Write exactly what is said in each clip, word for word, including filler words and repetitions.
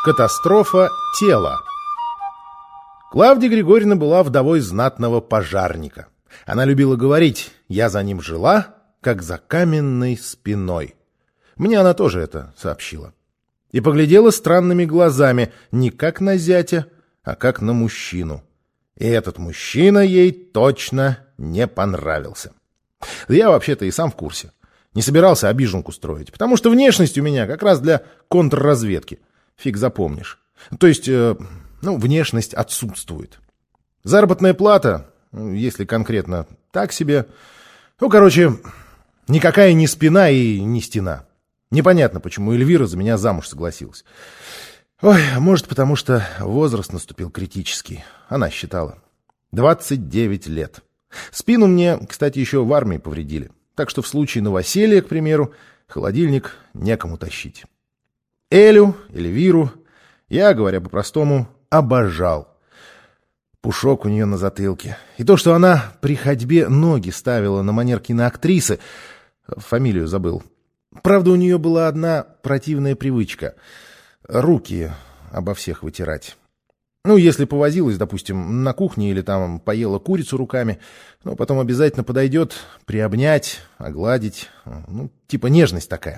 Катастрофа тела. Клавдия Григорьевна была вдовой знатного пожарника. Она любила говорить: «Я за ним жила, как за каменной спиной». Мне она тоже это сообщила. И поглядела странными глазами, не как на зятя, а как на мужчину. И этот мужчина ей точно не понравился. Я вообще-то и сам в курсе. Не собирался обиженку строить, потому что внешность у меня как раз для контрразведки. Фиг запомнишь. То есть, э, ну, внешность отсутствует. Заработная плата, если конкретно, так себе. Ну, короче, никакая не спина и не стена. Непонятно, почему Эльвира за меня замуж согласилась. Ой, может, потому что возраст наступил критический. Она считала. двадцать девять лет. Спину мне, кстати, еще в армии повредили. Так что в случае новоселья, к примеру, холодильник некому тащить. Элю, Эльвиру я, говоря по-простому, обожал. Пушок у нее на затылке. И то, что она при ходьбе ноги ставила на манер киноактрисы, фамилию забыл. Правда, у нее была одна противная привычка — руки обо всех вытирать. Ну, если повозилась, допустим, на кухне или там поела курицу руками, ну, потом обязательно подойдет приобнять, огладить. Ну, типа нежность такая.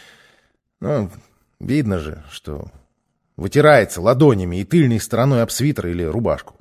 Ну, видно же, что вытирается ладонями и тыльной стороной об свитер или рубашку.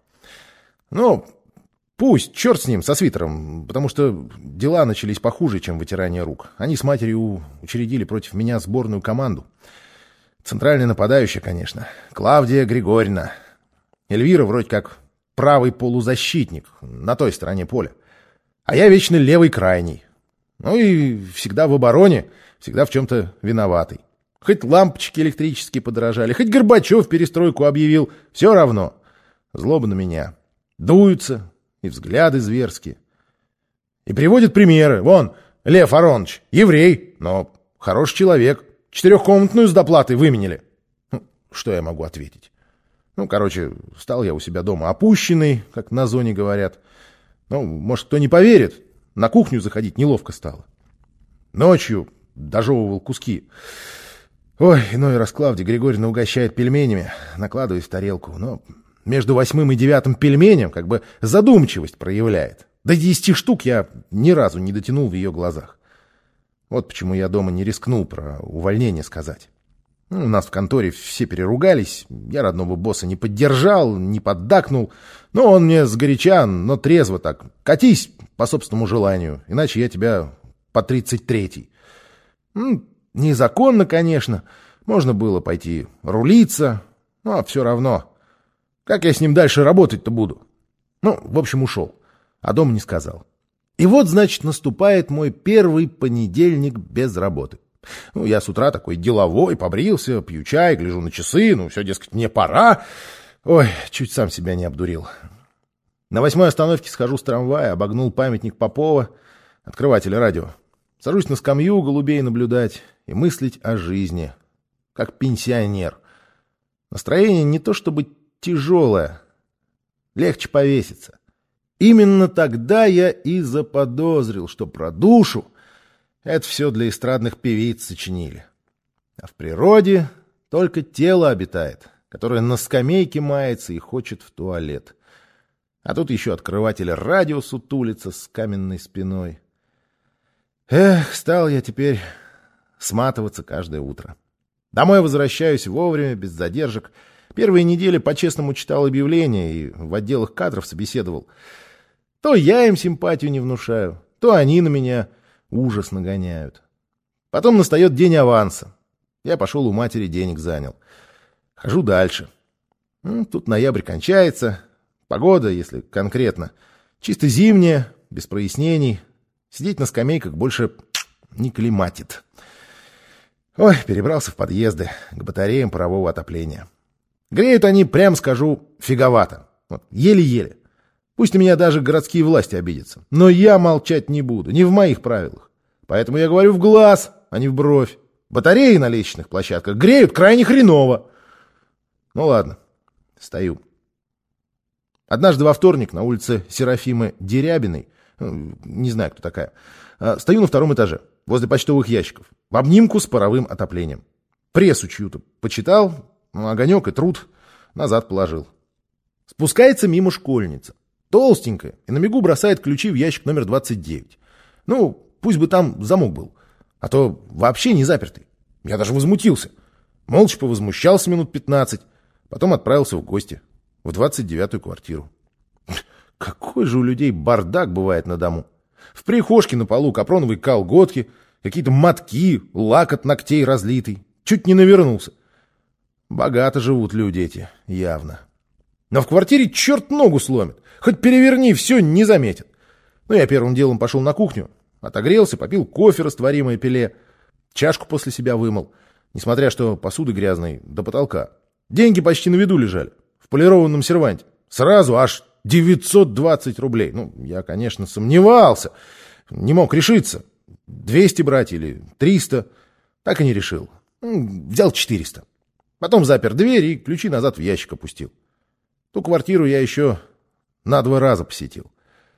Ну, пусть, черт с ним, со свитером, потому что дела начались похуже, чем вытирание рук. Они с матерью учредили против меня сборную команду. Центральная нападающая, конечно, Клавдия Григорьевна. Эльвира вроде как правый полузащитник на той стороне поля. А я вечно левый крайний. Ну и всегда в обороне, всегда в чем-то виноватый. Хоть лампочки электрические подорожали, хоть Горбачев перестройку объявил, все равно. Злоба на меня. Дуются, и взгляды зверские. И приводят примеры. Вон, Лев Аронович, еврей, но хороший человек. Четырехкомнатную с доплатой выменили. Ну, что я могу ответить? Ну, короче, стал я у себя дома опущенный, как на зоне говорят. Ну, может, кто не поверит, на кухню заходить неловко стало. Ночью дожевывал куски. Ой, иной раз Клавдия Григорьевна угощает пельменями, накладывает в тарелку. Но между восьмым и девятым пельменем как бы задумчивость проявляет. До десяти штук я ни разу не дотянул в ее глазах. Вот почему я дома не рискнул про увольнение сказать. Ну, у нас в конторе все переругались, я родного босса не поддержал, не поддакнул. Но он мне сгоряча, но трезво так: катись по собственному желанию, иначе я тебя по тридцать третий. Ну, незаконно, конечно, можно было пойти рулиться, но все равно. Как я с ним дальше работать-то буду? Ну, в общем, ушел, а дома не сказал. И вот, значит, наступает мой первый понедельник без работы. Ну, я с утра такой деловой, побрился, пью чай, гляжу на часы, ну, все, дескать, мне пора. Ой, чуть сам себя не обдурил. На восьмой остановке схожу с трамвая, обогнул памятник Попова, открывателя радио. Сажусь на скамью голубей наблюдать и мыслить о жизни, как пенсионер. Настроение не то чтобы тяжелое, легче повеситься. Именно тогда я и заподозрил, что про душу это все для эстрадных певиц сочинили. А в природе только тело обитает, которое на скамейке мается и хочет в туалет. А тут еще открыватель радио сутулится с каменной спиной. Эх, стал я теперь сматываться каждое утро. Домой возвращаюсь вовремя, без задержек. Первые недели по-честному читал объявления и в отделах кадров собеседовал. То я им симпатию не внушаю, то они на меня ужас нагоняют. Потом настает день аванса. Я пошел у матери денег занял. Хожу дальше. Ну, тут ноябрь кончается. Погода, если конкретно, чисто зимняя, без прояснений. Сидеть на скамейках больше не климатит. Ой, перебрался в подъезды к батареям парового отопления. Греют они, прям скажу, фиговато. Вот, еле-еле. Пусть на меня даже городские власти обидятся. Но я молчать не буду, не в моих правилах. Поэтому я говорю в глаз, а не в бровь. Батареи на лестничных площадках греют крайне хреново. Ну ладно, стою. Однажды во вторник на улице Серафимы Дерябиной, не знаю, кто такая, стою на втором этаже, возле почтовых ящиков, в обнимку с паровым отоплением. Прессу чью-то почитал, Ну, огонек и труд назад положил. Спускается мимо школьница. Толстенькая, и на бегу бросает ключи в ящик номер двадцать девять. Ну, пусть бы там замок был, а то вообще не запертый. Я даже возмутился. Молча повозмущался минут пятнадцать, потом отправился в гости в двадцать девятую квартиру. Какой же у людей бардак бывает на дому. В прихожке на полу капроновые колготки, какие-то мотки, лак от ногтей разлитый. Чуть не навернулся. Богато живут люди эти, явно. Но в квартире черт ногу сломит. Хоть переверни, все не заметит. Ну, я первым делом пошел на кухню. Отогрелся, попил кофе, растворимое пеле. Чашку после себя вымыл. Несмотря что посуды грязной до потолка. Деньги почти на виду лежали. В полированном серванте. Сразу аж девятьсот двадцать рублей. Ну, я, конечно, сомневался. Не мог решиться. двести брать или триста. Так и не решил. Взял четыреста. Потом запер дверь и ключи назад в ящик опустил. Ту квартиру я еще на два раза посетил.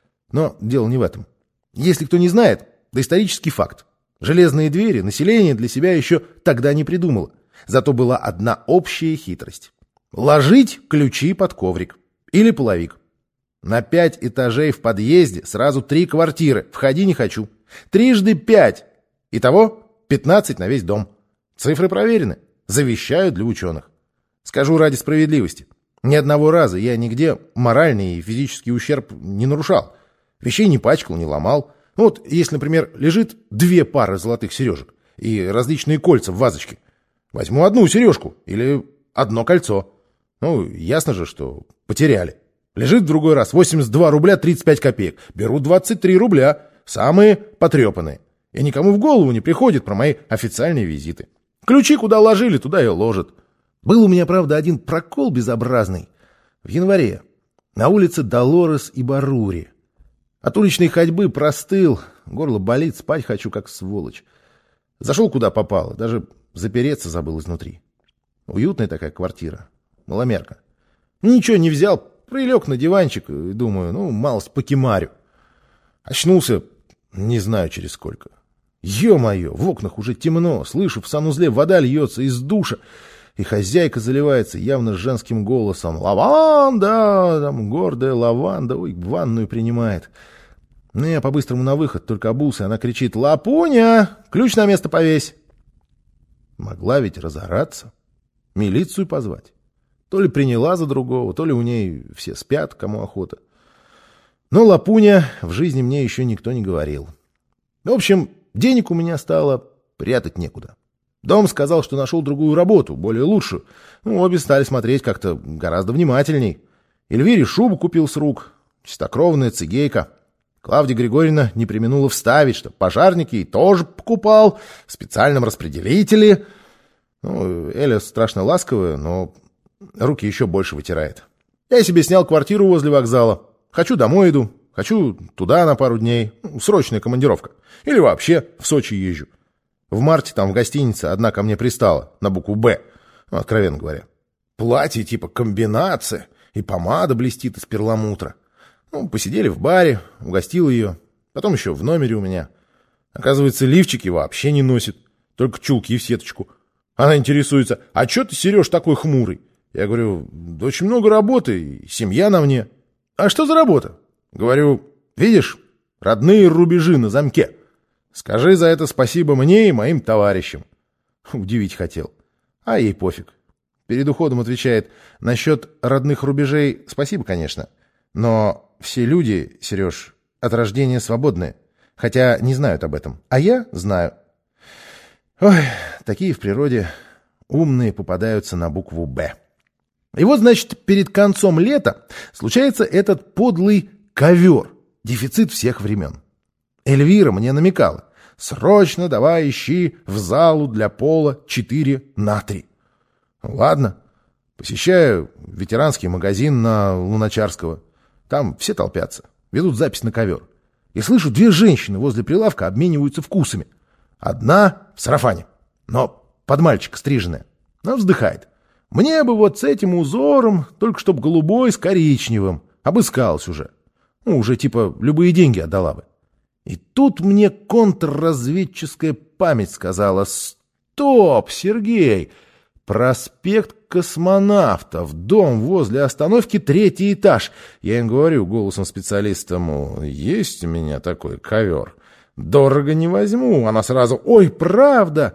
Но дело не в этом. Если кто не знает, да исторический факт. Железные двери население для себя еще тогда не придумало. Зато была одна общая хитрость. Ложить ключи под коврик или половик. На пять этажей в подъезде сразу три квартиры. Входи не хочу. Трижды пять. Итого пятнадцать на весь дом. Цифры проверены. Завещаю для ученых. Скажу ради справедливости. Ни одного раза я нигде моральный и физический ущерб не нарушал. Вещей не пачкал, не ломал. Ну вот, если, например, лежит две пары золотых сережек и различные кольца в вазочке, возьму одну сережку или одно кольцо. Ну, ясно же, что потеряли. Лежит в другой раз восемьдесят два рубля тридцать пять копеек. Беру двадцать три рубля, самые потрепанные. И никому в голову не приходит про мои официальные визиты. Ключи куда ложили, туда и ложат. Был у меня, правда, один прокол безобразный. В январе. На улице Долорес и Барури. От уличной ходьбы простыл. Горло болит, спать хочу, как сволочь. Зашел куда попало. Даже запереться забыл изнутри. Уютная такая квартира. Маломерка. Ничего не взял. Прилег на диванчик и думаю, ну, малость покемарю. Очнулся, не знаю через сколько. Ё-моё, в окнах уже темно. Слышу, в санузле вода льется из душа. И хозяйка заливается явно женским голосом. «Лаванда!» Там гордая лаванда. Ой, ванную принимает. Ну, я по-быстрому на выход, только обулся. Она кричит: «Лапуня! Ключ на место повесь!» Могла ведь разораться. Милицию позвать. То ли приняла за другого, то ли у ней все спят, кому охота. Но Лапуня в жизни мне еще никто не говорил. В общем, денег у меня стало прятать некуда. Дом сказал, что нашел другую работу, более лучшую. Ну, обе стали смотреть как-то гораздо внимательней. Эльвире шубу купил с рук. Чистокровная цигейка. Клавдия Григорьевна не преминула вставить, что пожарники ей тоже покупал в специальном распределителе. Ну, Эля страшно ласковая, но руки еще больше вытирает. Я себе снял квартиру возле вокзала. Хочу домой иду, хочу туда на пару дней. Срочная командировка. Или вообще в Сочи езжу. В марте там в гостинице одна ко мне пристала на букву «Б», ну, откровенно говоря. Платье типа комбинация, и помада блестит из перламутра. Ну, посидели в баре, угостил ее, потом еще в номере у меня. Оказывается, лифчики вообще не носит, только чулки в сеточку. Она интересуется: «А че ты, Сереж, такой хмурый?» Я говорю: «Да очень много работы, и семья на мне». «А что за работа?» Говорю: «Видишь, родные рубежи на замке. Скажи за это спасибо мне и моим товарищам». Удивить хотел. А ей пофиг. Перед уходом отвечает: «Насчет родных рубежей спасибо, конечно. Но все люди, Сереж, от рождения свободны. Хотя не знают об этом. А я знаю». Ой, такие в природе умные попадаются на букву «Б». И вот, значит, перед концом лета случается этот подлый ковер. Дефицит всех времен. Эльвира мне намекала: «Срочно давай ищи в залу для пола четыре на три». Ладно. Посещаю ветеранский магазин на Луначарского. Там все толпятся. Ведут запись на ковер. И слышу, две женщины возле прилавка обмениваются вкусами. Одна в сарафане, но под мальчика стриженная. Она вздыхает: «Мне бы вот с этим узором, только чтоб голубой с коричневым. Обыскалась уже. Ну, уже типа любые деньги отдала бы». И тут мне контрразведческая память сказала: «Стоп, Сергей, Проспект Космонавтов, дом возле остановки, третий этаж. Я им говорю голосом специалиста, мол, есть у меня такой ковер. Дорого не возьму. Она сразу, ой, правда?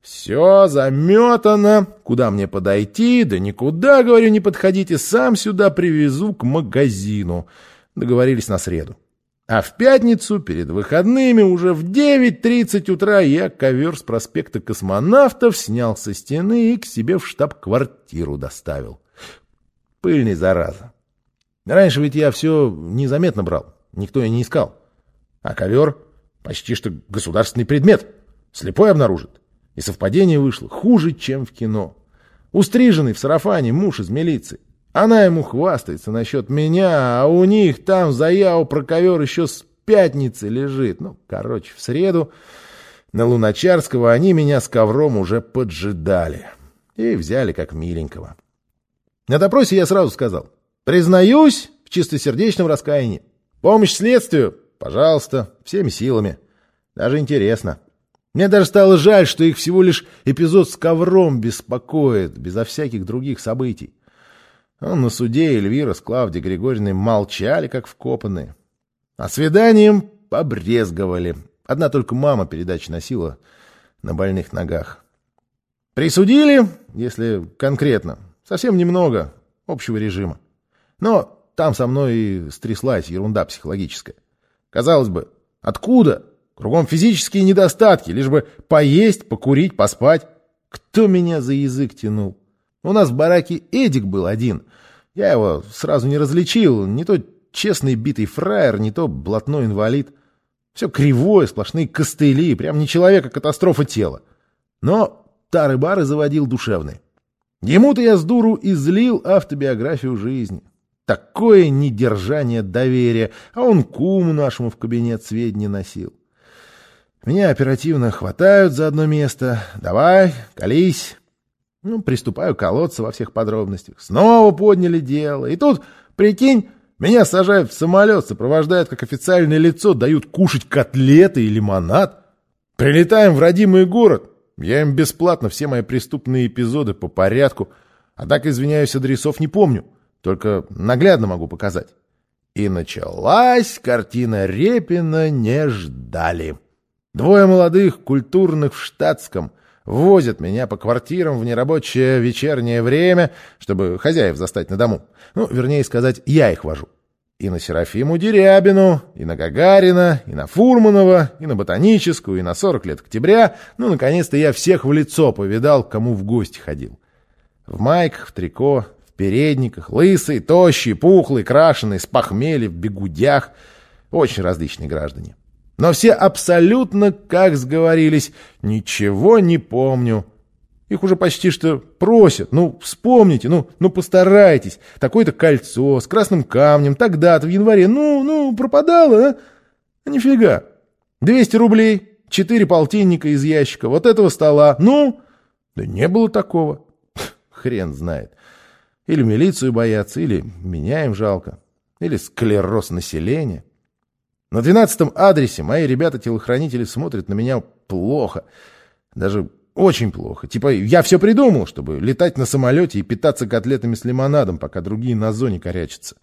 Все заметано. Куда мне подойти? Да никуда, говорю, не подходите. Сам сюда привезу к магазину. Договорились на среду. А в пятницу, перед выходными, уже в девять тридцать утра я ковер с проспекта Космонавтов снял со стены и к себе в штаб-квартиру доставил. Пыльный, зараза. Раньше ведь я все незаметно брал, никто и не искал. А ковер почти что государственный предмет. Слепой обнаружит. И совпадение вышло хуже, чем в кино. Устриженный в сарафане муж из милиции. Она ему хвастается насчет меня, а у них там заяву про ковер еще с пятницы лежит. Ну, короче, в среду на Луначарского они меня с ковром уже поджидали. И взяли как миленького. На допросе я сразу сказал: признаюсь в чистосердечном раскаянии. Помощь следствию? Пожалуйста, всеми силами. Даже интересно. Мне даже стало жаль, что их всего лишь эпизод с ковром беспокоит, безо всяких других событий. А на суде Эльвира с Клавдией Григорьевной молчали, как вкопанные. А свиданием побрезговали. Одна только мама передачи носила на больных ногах. Присудили, если конкретно, совсем немного общего режима. Но там со мной и стряслась ерунда психологическая. Казалось бы, откуда? Кругом физические недостатки, лишь бы поесть, покурить, поспать. Кто меня за язык тянул? У нас в бараке Эдик был один. Я его сразу не различил. Не то честный битый фраер, не то блатной инвалид. Все кривое, сплошные костыли. Прям не человек, а катастрофа тела. Но тары-бары заводил душевный. Ему-то я с дуру излил автобиографию жизни. Такое недержание доверия. А он куму нашему в кабинет сведения носил. Меня оперативно хватают за одно место. Давай, колись. Ну, приступаю колоться во всех подробностях. Снова подняли дело. И тут, прикинь, меня сажают в самолет, сопровождают как официальное лицо, дают кушать котлеты и лимонад. Прилетаем в родимый город. Я им бесплатно все мои преступные эпизоды по порядку. А так, извиняюсь, адресов не помню. Только наглядно могу показать. И началась картина Репина «Не ждали». Двое молодых, культурных в штатском, возят меня по квартирам в нерабочее вечернее время, чтобы хозяев застать на дому. Ну, вернее сказать, я их вожу. И на Серафиму Дерябину, и на Гагарина, и на Фурманова, и на Ботаническую, и на сорок лет октября. Ну, наконец-то я всех в лицо повидал, к кому в гости ходил. В майках, в трико, в передниках, лысый, тощий, пухлый, крашеный, с похмелья, в бегудях. Очень различные граждане. Но все абсолютно как сговорились. Ничего не помню. Их уже почти что просят. Ну, вспомните, ну, ну постарайтесь. Такое-то кольцо с красным камнем, тогда-то в январе. Ну, ну, пропадало, а? А нифига. двести рублей, четыре полтинника из ящика, вот этого стола. Ну, да не было такого. Хрен знает. Или милицию боятся, или меня им жалко. Или склероз населения. На двенадцатом адресе мои ребята-телохранители смотрят на меня плохо. Даже очень плохо. Типа, я все придумал, чтобы летать на самолете и питаться котлетами с лимонадом, пока другие на зоне корячатся.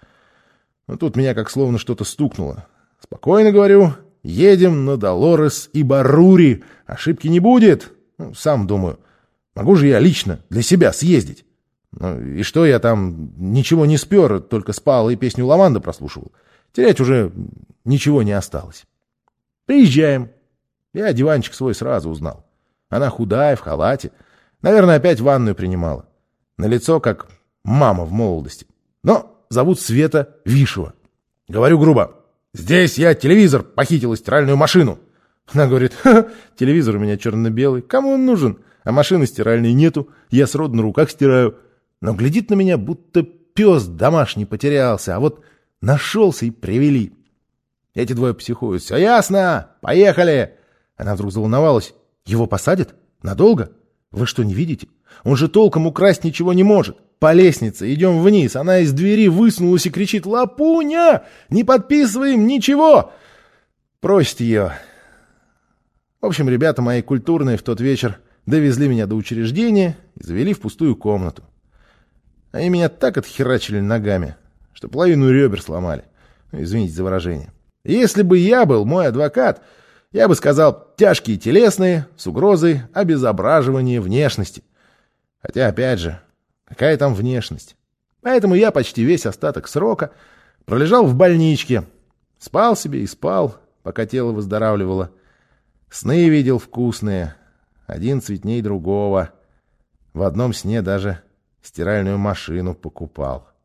Но тут меня как словно что-то стукнуло. Спокойно говорю, едем на Долорес и Барури. Ошибки не будет. Ну, сам думаю, могу же я лично для себя съездить. Ну, и что я там ничего не спер, только спал и песню «Лаванда» прослушивал. Терять уже ничего не осталось. Приезжаем. Я диванчик свой сразу узнал. Она худая, в халате. Наверное, опять ванную принимала. На лицо, как мама в молодости. Но зовут Света Вишева. Говорю грубо. Здесь я телевизор похитил и стиральную машину. Она говорит, ха-ха, телевизор у меня черно-белый. Кому он нужен? А машины стиральной нету. Я сроду на руках стираю. Но глядит на меня, будто пес домашний потерялся. А вот нашелся и привели. Эти двое психуют. Все ясно, поехали. Она вдруг заволновалась. Его посадят? Надолго? Вы что, не видите? Он же толком украсть ничего не может. По лестнице идем вниз. Она из двери высунулась и кричит. Лапуня! Не подписываем ничего! Просит ее. В общем, ребята мои культурные в тот вечер Довезли меня до учреждения и завели в пустую комнату. Они меня так отхерачили ногами, что половину ребер сломали. Ну, извините за выражение. Если бы я был мой адвокат, я бы сказал тяжкие телесные с угрозой обезображивания внешности. Хотя, опять же, какая там внешность? Поэтому я почти весь остаток срока пролежал в больничке. Спал себе и спал, пока тело выздоравливало. Сны видел вкусные, один цветней другого. В одном сне даже стиральную машину покупал.